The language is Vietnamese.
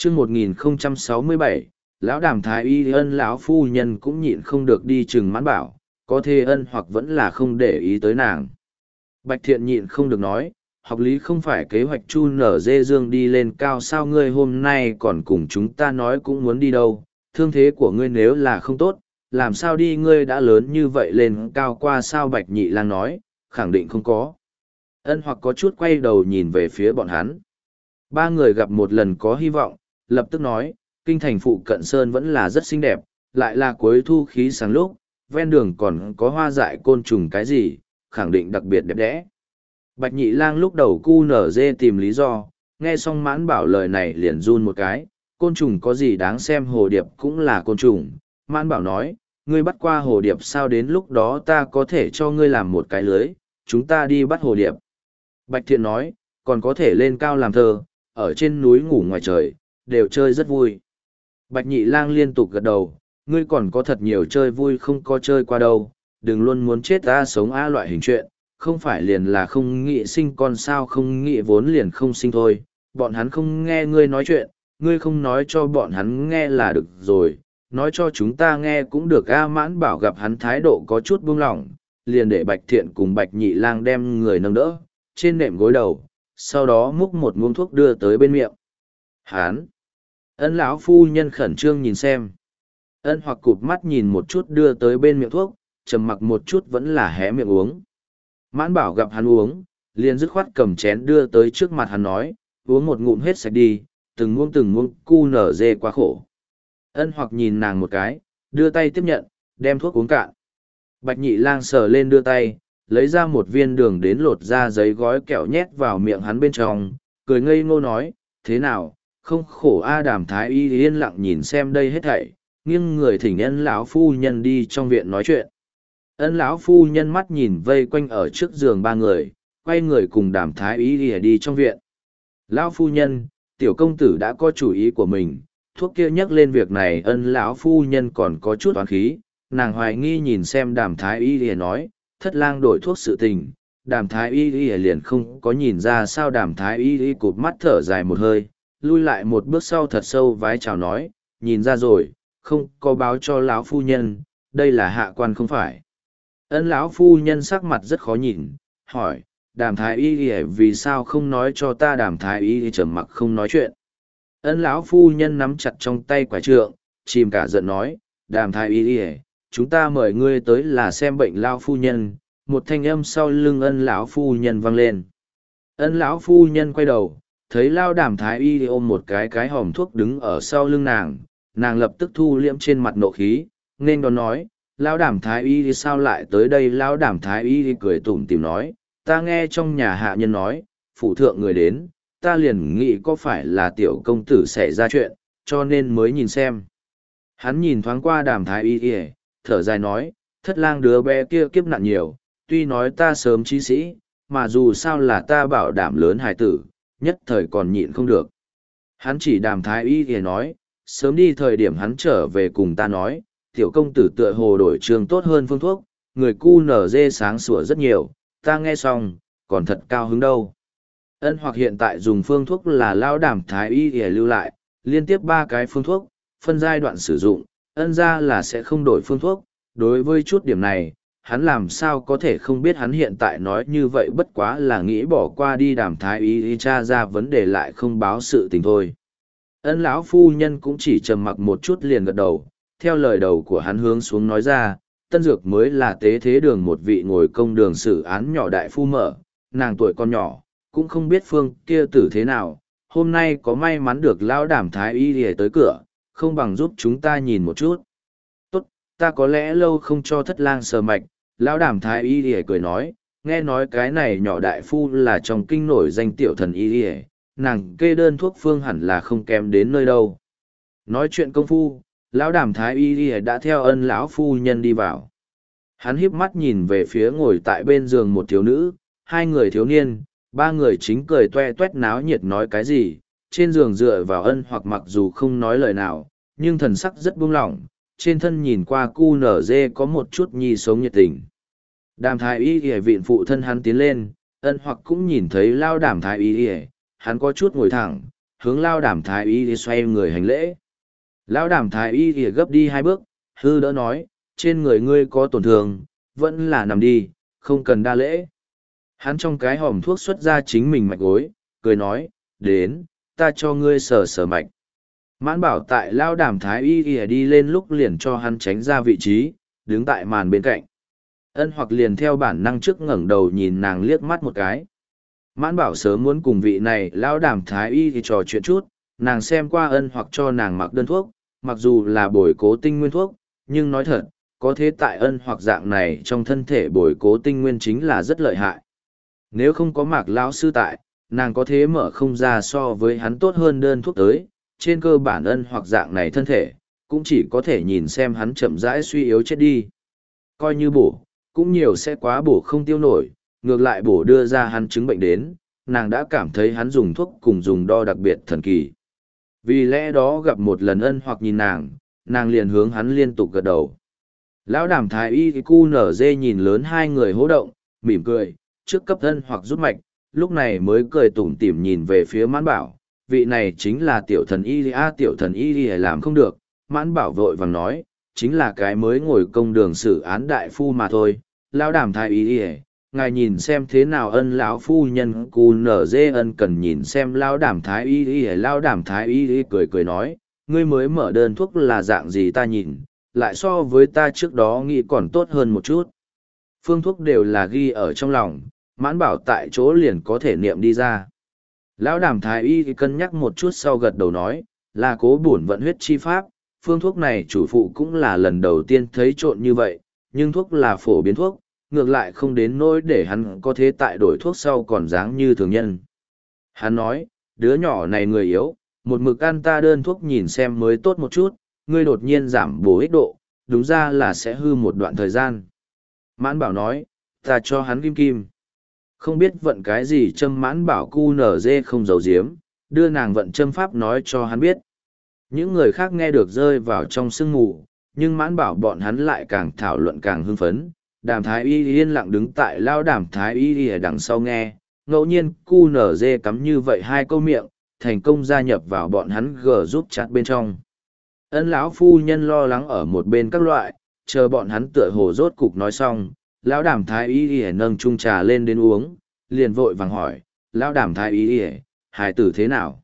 chương 1067, lão đàm thái y ân lão phu nhân cũng nhịn không được đi chừng mãn bảo, có thê ân hoặc vẫn là không để ý tới nàng. Bạch thiện nhịn không được nói, học lý không phải kế hoạch chu nở dê dương đi lên cao sao ngươi hôm nay còn cùng chúng ta nói cũng muốn đi đâu, thương thế của ngươi nếu là không tốt, làm sao đi ngươi đã lớn như vậy lên cao qua sao Bạch nhị lang nói, khẳng định không có. Ân hoặc có chút quay đầu nhìn về phía bọn hắn. Ba người gặp một lần có hy vọng, lập tức nói, kinh thành phụ cận sơn vẫn là rất xinh đẹp, lại là cuối thu khí sáng lúc, ven đường còn có hoa dại côn trùng cái gì, khẳng định đặc biệt đẹp đẽ. Bạch nhị lang lúc đầu cu nở dê tìm lý do, nghe xong mãn bảo lời này liền run một cái, côn trùng có gì đáng xem hồ điệp cũng là côn trùng. Mãn bảo nói, ngươi bắt qua hồ điệp sao đến lúc đó ta có thể cho ngươi làm một cái lưới, chúng ta đi bắt hồ điệp. Bạch thiện nói, còn có thể lên cao làm thơ, ở trên núi ngủ ngoài trời, đều chơi rất vui. Bạch nhị lang liên tục gật đầu, ngươi còn có thật nhiều chơi vui không có chơi qua đâu, đừng luôn muốn chết ta sống a loại hình chuyện, không phải liền là không nghĩ sinh con sao không nghĩ vốn liền không sinh thôi, bọn hắn không nghe ngươi nói chuyện, ngươi không nói cho bọn hắn nghe là được rồi, nói cho chúng ta nghe cũng được a mãn bảo gặp hắn thái độ có chút buông lỏng, liền để Bạch thiện cùng Bạch nhị lang đem người nâng đỡ, trên nệm gối đầu, sau đó múc một muỗng thuốc đưa tới bên miệng. Hán! Ân lão phu nhân khẩn trương nhìn xem. Ân hoặc cụp mắt nhìn một chút đưa tới bên miệng thuốc, trầm mặc một chút vẫn là hé miệng uống. Mãn bảo gặp hắn uống, liền dứt khoát cầm chén đưa tới trước mặt hắn nói, uống một ngụm hết sạch đi, từng muỗng cu nở dê quá khổ. Ân hoặc nhìn nàng một cái, đưa tay tiếp nhận, đem thuốc uống cạn. Bạch nhị lang sờ lên đưa tay, lấy ra một viên đường đến lột ra giấy gói kẹo nhét vào miệng hắn bên trong, cười ngây ngô nói, thế nào, không khổ a đàm thái y yên lặng nhìn xem đây hết thảy, nghiêng người thỉnh ân lão phu nhân đi trong viện nói chuyện. Ân lão phu nhân mắt nhìn vây quanh ở trước giường ba người, quay người cùng đàm thái y đi trong viện. Lão phu nhân, tiểu công tử đã có chủ ý của mình, thuốc kia nhắc lên việc này ân lão phu nhân còn có chút oán khí, nàng hoài nghi nhìn xem đàm thái y nói, thất lang đổi thuốc sự tình, đàm thái y liền không có nhìn ra sao đàm thái y cụp mắt thở dài một hơi, lui lại một bước sau thật sâu vái chào nói, nhìn ra rồi, không có báo cho lão phu nhân, đây là hạ quan không phải. Ân lão phu nhân sắc mặt rất khó nhìn, hỏi, đàm thái y vì sao không nói cho ta đàm thái y trầm mặc không nói chuyện. Ân lão phu nhân nắm chặt trong tay quả trượng, chìm cả giận nói, đàm thái y chúng ta mời ngươi tới là xem bệnh lão phu nhân. Một thanh âm sau lưng ân lão phu nhân vang lên. Ân lão phu nhân quay đầu, thấy lao đàm thái y ôm một cái hòm thuốc đứng ở sau lưng nàng, nàng lập tức thu liễm trên mặt nộ khí, nên đón nói, lao đàm thái y sao lại tới đây. Lao đàm thái y cười tủm tỉm nói, ta nghe trong nhà hạ nhân nói, phụ thượng người đến, ta liền nghĩ có phải là tiểu công tử xảy ra chuyện, cho nên mới nhìn xem. Hắn nhìn thoáng qua đàm thái y, thở dài nói, thất lang đứa bé kia kiếp nạn nhiều, tuy nói ta sớm trí sĩ, mà dù sao là ta bảo đảm lớn hài tử, nhất thời còn nhịn không được. Hắn chỉ đàm thái y thì nói, sớm đi thời điểm hắn trở về cùng ta nói, tiểu công tử tựa hồ đổi trường tốt hơn phương thuốc, người cu nở dê sáng sủa rất nhiều, ta nghe xong, còn thật cao hứng đâu. Ân hoặc hiện tại dùng phương thuốc là lao đàm thái y thì lưu lại, liên tiếp 3 cái phương thuốc, phân giai đoạn sử dụng, ân ra là sẽ không đổi phương thuốc, đối với chút điểm này. Hắn làm sao có thể không biết hắn hiện tại nói như vậy bất quá là nghĩ bỏ qua đi đàm thái y tra ra vấn đề lại không báo sự tình thôi. Ân lão phu nhân cũng chỉ trầm mặc một chút liền gật đầu, theo lời đầu của hắn hướng xuống nói ra, tân dược mới là tế thế đường một vị ngồi công đường xử án nhỏ đại phu mở, nàng tuổi con nhỏ, cũng không biết phương kia tử thế nào, hôm nay có may mắn được lão đàm thái y để tới cửa, không bằng giúp chúng ta nhìn một chút. Tốt, ta có lẽ lâu không cho thất lang sờ mạch. Lão đàm thái y ỉa cười nói, nghe nói cái này nhỏ đại phu là trong kinh nổi danh tiểu thần y ỉa, nàng kê đơn thuốc phương hẳn là không kém đến nơi đâu. Nói chuyện công phu, lão đàm thái y ỉa đã theo ân lão phu nhân đi vào. Hắn híp mắt nhìn về phía ngồi tại bên giường một thiếu nữ, 2 người thiếu niên, 3 người chính cười toe toét náo nhiệt nói cái gì, trên giường dựa vào ân hoặc mặc dù không nói lời nào, nhưng thần sắc rất buông lỏng. Trên thân nhìn qua cu nở dê có một chút nhi sống nhiệt tình. Đàm thái y ghề vịn phụ thân hắn tiến lên, ân hoặc cũng nhìn thấy lao đàm thái y ghề, hắn có chút ngồi thẳng, hướng lao đàm thái y xoay người hành lễ. Lão đàm thái y gấp đi 2 bước, hư đỡ nói, trên người ngươi có tổn thương, vẫn là nằm đi, không cần đa lễ. Hắn trong cái hòm thuốc xuất ra chính mình mạch gối, cười nói, đến, ta cho ngươi sờ sờ mạch. Mãn bảo tại lao đàm thái y đi lên lúc liền cho hắn tránh ra vị trí, đứng tại màn bên cạnh. Ân hoặc liền theo bản năng trước ngẩng đầu nhìn nàng liếc mắt một cái. Mãn bảo sớm muốn cùng vị này lao đàm thái y thì trò chuyện chút, nàng xem qua ân hoặc cho nàng mặc đơn thuốc, mặc dù là bồi cố tinh nguyên thuốc, nhưng nói thật, có thế tại ân hoặc dạng này trong thân thể bồi cố tinh nguyên chính là rất lợi hại. Nếu không có mạc lão sư tại, nàng có thế mở không ra so với hắn tốt hơn đơn thuốc tới, trên cơ bản ân hoặc dạng này thân thể, cũng chỉ có thể nhìn xem hắn chậm rãi suy yếu chết đi. Coi như bổ, cũng nhiều sẽ quá bổ không tiêu nổi, ngược lại bổ đưa ra hắn chứng bệnh đến, nàng đã cảm thấy hắn dùng thuốc cùng dùng đo đặc biệt thần kỳ. Vì lẽ đó gặp một lần ân hoặc nhìn nàng liền hướng hắn liên tục gật đầu. Lão đàm thái y cu nở dê nhìn lớn hai người hô động, mỉm cười, trước cấp ân hoặc rút mạch, lúc này mới cười tủm tỉm nhìn về phía mãn bảo, vị này chính là tiểu thần y tiểu thần y làm không được, mãn bảo vội vàng nói, chính là cái mới ngồi công đường xử án đại phu mà thôi. Lão đàm thái y ngài nhìn xem thế nào ân lão phu nhân cu nở dê ân cần nhìn xem lão đàm thái y lão đàm thái y cười cười nói, ngươi mới mở đơn thuốc là dạng gì ta nhìn, lại so với ta trước đó nghĩ còn tốt hơn một chút. Phương thuốc đều là ghi ở trong lòng, mãn bảo tại chỗ liền có thể niệm đi ra. Lão đàm thái y cân nhắc một chút sau gật đầu nói, là cố bổn vận huyết chi pháp, phương thuốc này chủ phụ cũng là lần đầu tiên thấy trộn như vậy, nhưng thuốc là phổ biến thuốc, ngược lại không đến nỗi để hắn có thế tại đổi thuốc sau còn dáng như thường nhân. Hắn nói, đứa nhỏ này người yếu, một mực ăn ta đơn thuốc nhìn xem mới tốt một chút, ngươi đột nhiên giảm bổ ích độ, đúng ra là sẽ hư một đoạn thời gian. Mãn bảo nói, ta cho hắn kim kim. Không biết vận cái gì châm mãn bảo cu nở dê không giấu giếm, đưa nàng vận châm pháp nói cho hắn biết. Những người khác nghe được rơi vào trong sương mù, nhưng mãn bảo bọn hắn lại càng thảo luận càng hưng phấn. Đàm thái y yên lặng đứng tại lao đàm thái y ở đằng sau nghe, ngẫu nhiên cu nở dê cắm như vậy 2 câu miệng, thành công gia nhập vào bọn hắn gờ giúp chặt bên trong. Ân lão phu nhân lo lắng ở một bên các loại, chờ bọn hắn tựa hồ rốt cục nói xong, lão đàm thái y nâng chung trà lên đến uống, liền vội vàng hỏi, lão đàm thái y hài tử thế nào?